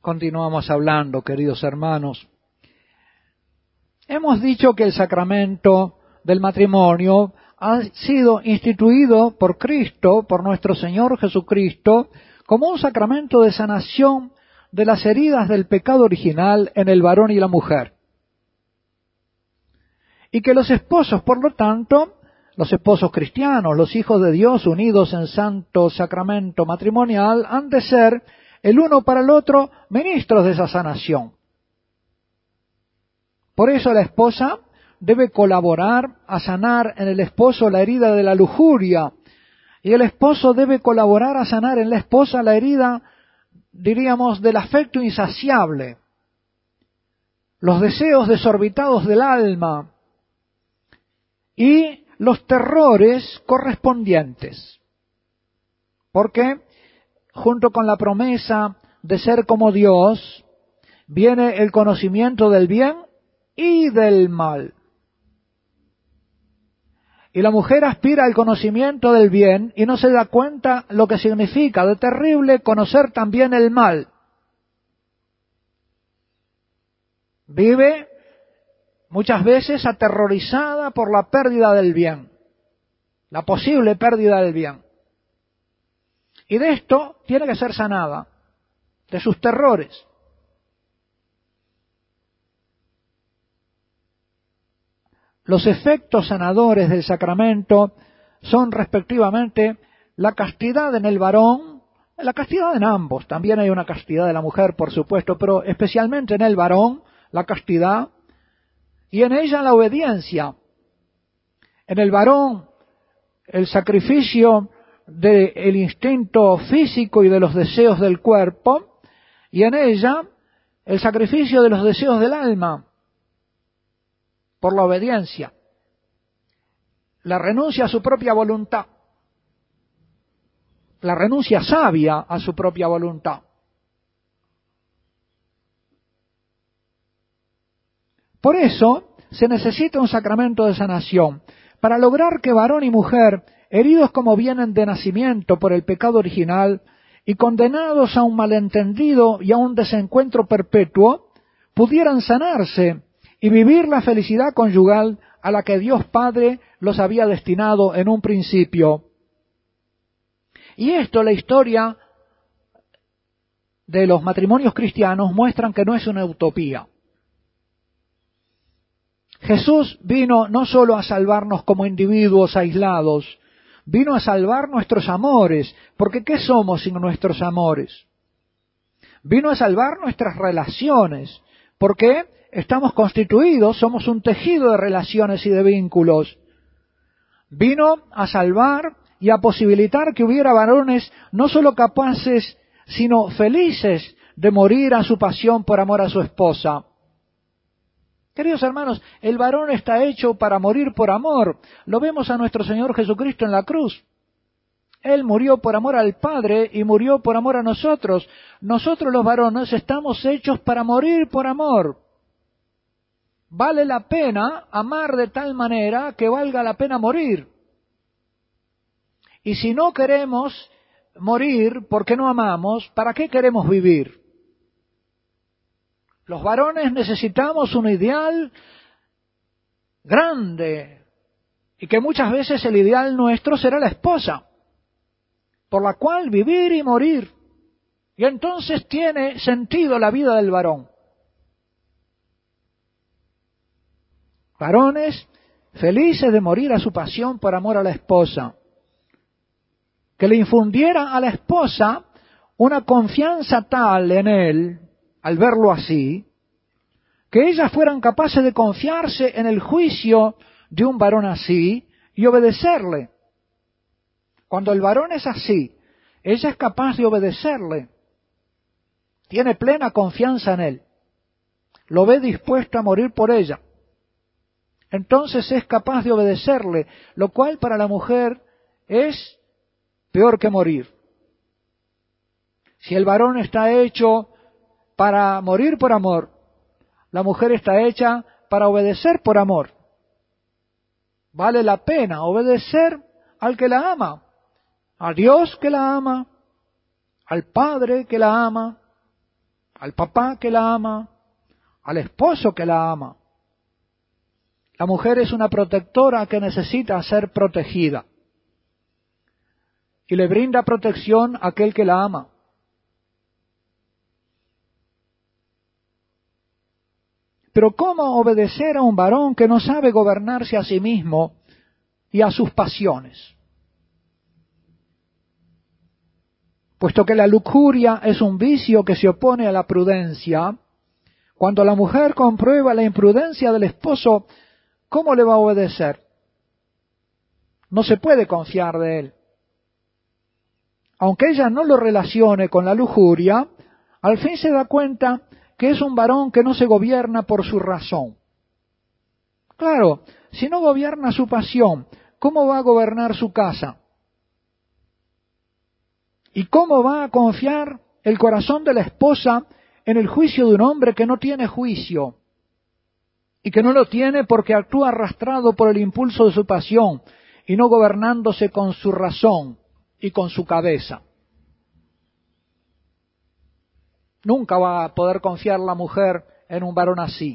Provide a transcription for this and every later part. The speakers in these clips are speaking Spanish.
Continuamos hablando, queridos hermanos. Hemos dicho que el sacramento del matrimonio ha sido instituido por Cristo, por nuestro Señor Jesucristo, como un sacramento de sanación de las heridas del pecado original en el varón y la mujer. Y que los esposos, por lo tanto, los esposos cristianos, los hijos de Dios unidos en santo sacramento matrimonial, han de ser el uno para el otro ministros de esa sanación. Por eso la esposa debe colaborar a sanar en el esposo la herida de la lujuria, y el esposo debe colaborar a sanar en la esposa la herida, diríamos, del afecto insaciable, los deseos desorbitados del alma y los terrores correspondientes. Porque junto con la promesa de ser como Dios, viene el conocimiento del bien y del mal. Y la mujer aspira al conocimiento del bien y no se da cuenta lo que significa de terrible conocer también el mal. Vive muchas veces aterrorizada por la pérdida del bien, la posible pérdida del bien. Y de esto tiene que ser sanada, de sus terrores. Los efectos sanadores del sacramento son respectivamente la castidad en el varón, la castidad en ambos, también hay una castidad de la mujer, por supuesto, pero especialmente en el varón, la castidad, y en ella la obediencia. En el varón, el sacrificio del instinto físico y de los deseos del cuerpo, y en ella el sacrificio de los deseos del alma por la obediencia, la renuncia a su propia voluntad, la renuncia sabia a su propia voluntad. Por eso se necesita un sacramento de sanación, para lograr que varón y mujer, heridos como vienen de nacimiento por el pecado original y condenados a un malentendido y a un desencuentro perpetuo, pudieran sanarse y vivir la felicidad conyugal a la que Dios Padre los había destinado en un principio. Y esto, la historia de los matrimonios cristianos muestran que no es una utopía. Jesús vino no solo a salvarnos como individuos aislados, vino a salvar nuestros amores, porque ¿qué somos sin nuestros amores? Vino a salvar nuestras relaciones, porque estamos constituidos, somos un tejido de relaciones y de vínculos. Vino a salvar y a posibilitar que hubiera varones no solo capaces, sino felices de morir a su pasión por amor a su esposa. Queridos hermanos, el varón está hecho para morir por amor. Lo vemos a nuestro Señor Jesucristo en la cruz. Él murió por amor al Padre y murió por amor a nosotros. Nosotros los varones estamos hechos para morir por amor. Vale la pena amar de tal manera que valga la pena morir. Y si no queremos morir porque no amamos, ¿para qué queremos vivir? Los varones necesitamos un ideal grande y que muchas veces el ideal nuestro será la esposa, por la cual vivir y morir. Y entonces tiene sentido la vida del varón. Varones felices de morir a su pasión por amor a la esposa, que le infundiera a la esposa una confianza tal en él, al verlo así, que ellas fueran capaces de confiarse en el juicio de un varón así y obedecerle. Cuando el varón es así, ella es capaz de obedecerle, tiene plena confianza en él, lo ve dispuesto a morir por ella. Entonces es capaz de obedecerle, lo cual para la mujer es peor que morir. Si el varón está hecho para morir por amor, la mujer está hecha para obedecer por amor. Vale la pena obedecer al que la ama, a Dios que la ama, al Padre que la ama, al papá que la ama, al esposo que la ama. La mujer es una protectora que necesita ser protegida y le brinda protección a aquel que la ama. Pero ¿cómo obedecer a un varón que no sabe gobernarse a sí mismo y a sus pasiones? Puesto que la lujuria es un vicio que se opone a la prudencia, cuando la mujer comprueba la imprudencia del esposo, ¿cómo le va a obedecer? No se puede confiar de él. Aunque ella no lo relacione con la lujuria, al fin se da cuenta que es un varón que no se gobierna por su razón. Claro, si no gobierna su pasión, ¿cómo va a gobernar su casa? ¿Y cómo va a confiar el corazón de la esposa en el juicio de un hombre que no tiene juicio? Y que no lo tiene porque actúa arrastrado por el impulso de su pasión y no gobernándose con su razón y con su cabeza. Nunca va a poder confiar la mujer en un varón así.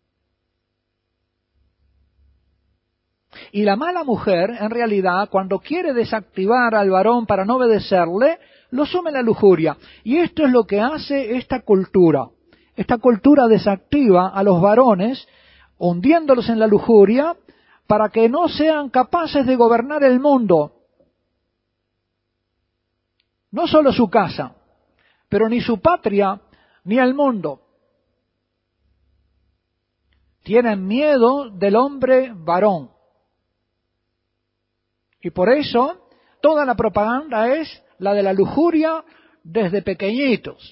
Y la mala mujer, en realidad, cuando quiere desactivar al varón para no obedecerle, lo sume en la lujuria. Y esto es lo que hace esta cultura. Esta cultura desactiva a los varones, hundiéndolos en la lujuria, para que no sean capaces de gobernar el mundo. No solo su casa, pero ni su patria, ni el mundo. Tienen miedo del hombre varón. Y por eso, toda la propaganda es la de la lujuria desde pequeñitos.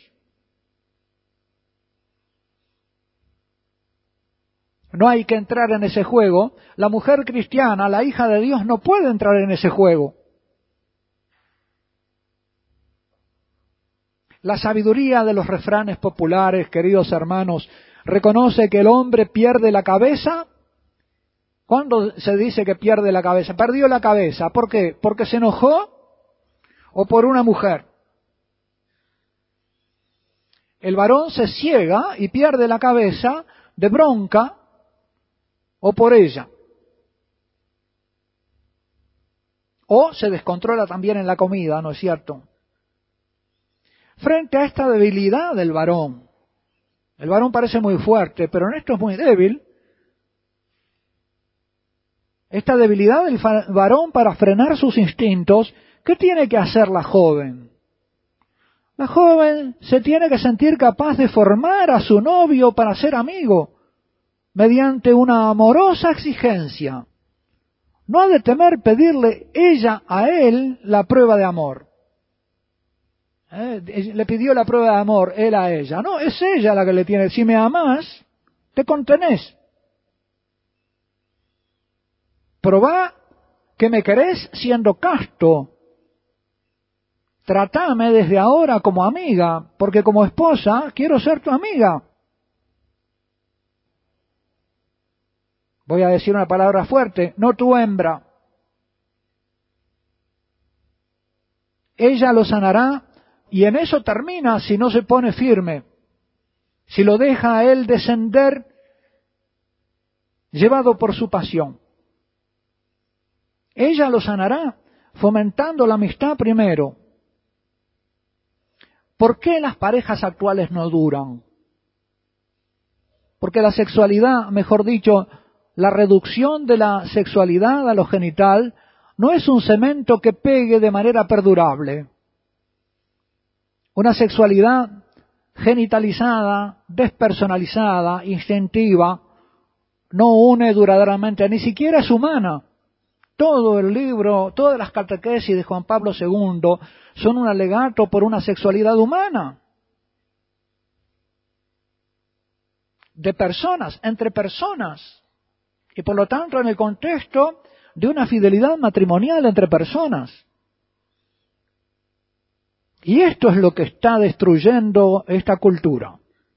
No hay que entrar en ese juego. La mujer cristiana, la hija de Dios, no puede entrar en ese juego. La sabiduría de los refranes populares, queridos hermanos, reconoce que el hombre pierde la cabeza. ¿Cuándo se dice que pierde la cabeza? Perdió la cabeza. ¿Por qué? ¿Porque se enojó o por una mujer? El varón se ciega y pierde la cabeza de bronca o por ella. O se descontrola también en la comida, ¿no es cierto? Frente a esta debilidad del varón, el varón parece muy fuerte, pero en esto es muy débil. Esta debilidad del varón para frenar sus instintos, ¿qué tiene que hacer la joven? La joven se tiene que sentir capaz de formar a su novio para ser amigo, mediante una amorosa exigencia. No ha de temer pedirle ella a él la prueba de amor. Le pidió la prueba de amor él a ella. No, es ella la que le tiene. Si me amás, te contenés. Probá que me querés siendo casto. Tratame desde ahora como amiga, porque como esposa quiero ser tu amiga. Voy a decir una palabra fuerte, no tu hembra. Ella lo sanará y en eso termina si no se pone firme, si lo deja a él descender llevado por su pasión. Ella lo sanará fomentando la amistad primero. ¿Por qué las parejas actuales no duran? Porque la sexualidad, mejor dicho, la reducción de la sexualidad a lo genital no es un cemento que pegue de manera perdurable. Una sexualidad genitalizada, despersonalizada, instintiva, no une duraderamente, ni siquiera es humana. Todo el libro, todas las catequesis de Juan Pablo II son un alegato por una sexualidad humana. De personas, entre personas. Y por lo tanto en el contexto de una fidelidad matrimonial entre personas. Y esto es lo que está destruyendo esta cultura.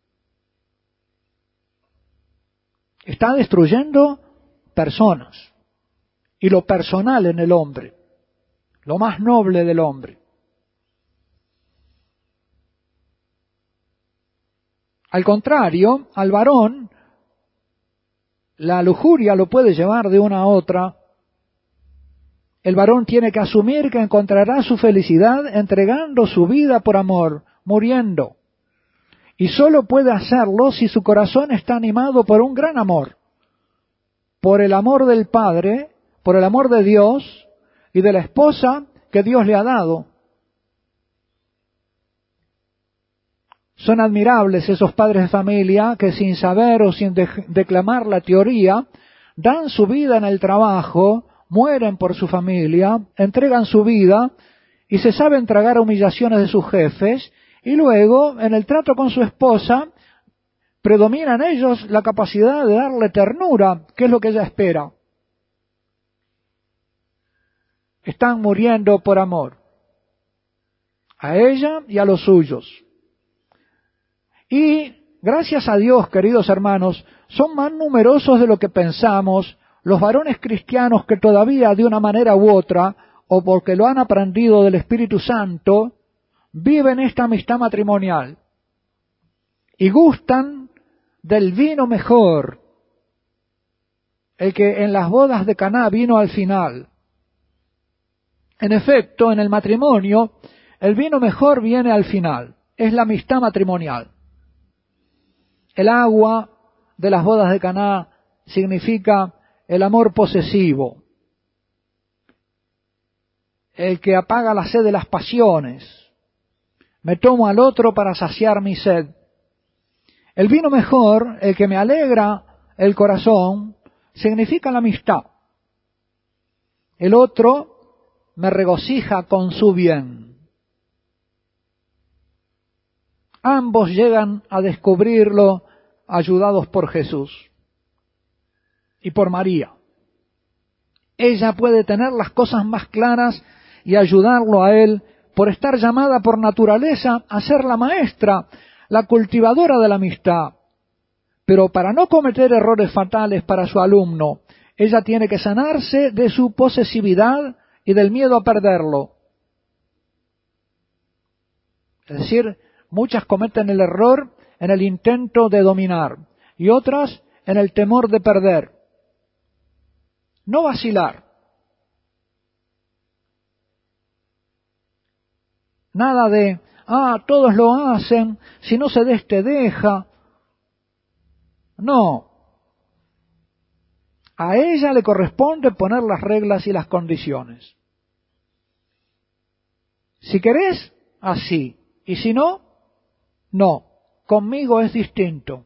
Está destruyendo personas. Y lo personal en el hombre. Lo más noble del hombre. Al contrario, al varón, la lujuria lo puede llevar de una a otra. El varón tiene que asumir que encontrará su felicidad entregando su vida por amor, muriendo. Y solo puede hacerlo si su corazón está animado por un gran amor, por el amor del Padre, por el amor de Dios y de la esposa que Dios le ha dado. Son admirables esos padres de familia que sin saber o sin declamar la teoría, dan su vida en el trabajo, mueren por su familia, entregan su vida y se saben tragar humillaciones de sus jefes, y luego en el trato con su esposa predomina en ellos la capacidad de darle ternura, que es lo que ella espera. Están muriendo por amor a ella y a los suyos. Y gracias a Dios, queridos hermanos, son más numerosos de lo que pensamos los varones cristianos que todavía de una manera u otra, o porque lo han aprendido del Espíritu Santo, viven esta amistad matrimonial y gustan del vino mejor, el que en las bodas de Caná vino al final. En efecto, en el matrimonio, el vino mejor viene al final, es la amistad matrimonial. El agua de las bodas de Caná significa el amor posesivo, el que apaga la sed de las pasiones. Me tomo al otro para saciar mi sed. El vino mejor, el que me alegra el corazón, significa la amistad. El otro me regocija con su bien. Ambos llegan a descubrirlo ayudados por Jesús y por María. Ella puede tener las cosas más claras y ayudarlo a él por estar llamada por naturaleza a ser la maestra, la cultivadora de la amistad. Pero para no cometer errores fatales para su alumno, ella tiene que sanarse de su posesividad y del miedo a perderlo. Es decir, muchas cometen el error en el intento de dominar y otras en el temor de perder. No vacilar. Nada de, todos lo hacen, si no se deja. No. A ella le corresponde poner las reglas y las condiciones. Si querés, así. Y si no, no. Conmigo es distinto.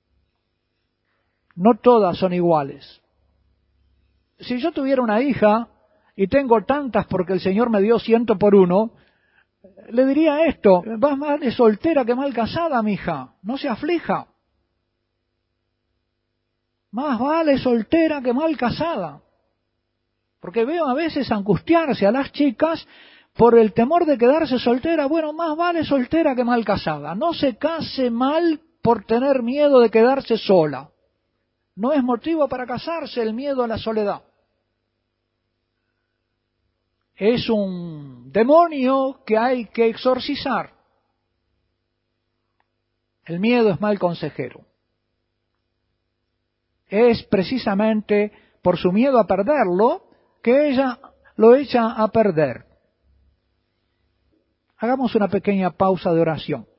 No todas son iguales. Si yo tuviera una hija, y tengo tantas porque el Señor me dio 100 por 1, le diría esto: vas más de soltera que mal casada, mija, no se aflija. Más vale soltera que mal casada. Porque veo a veces angustiarse a las chicas por el temor de quedarse soltera. Bueno, más vale soltera que mal casada. No se case mal por tener miedo de quedarse sola. No es motivo para casarse el miedo a la soledad. Es un demonio que hay que exorcizar. El miedo es mal consejero. Es precisamente por su miedo a perderlo que ella lo echa a perder. Hagamos una pequeña pausa de oración.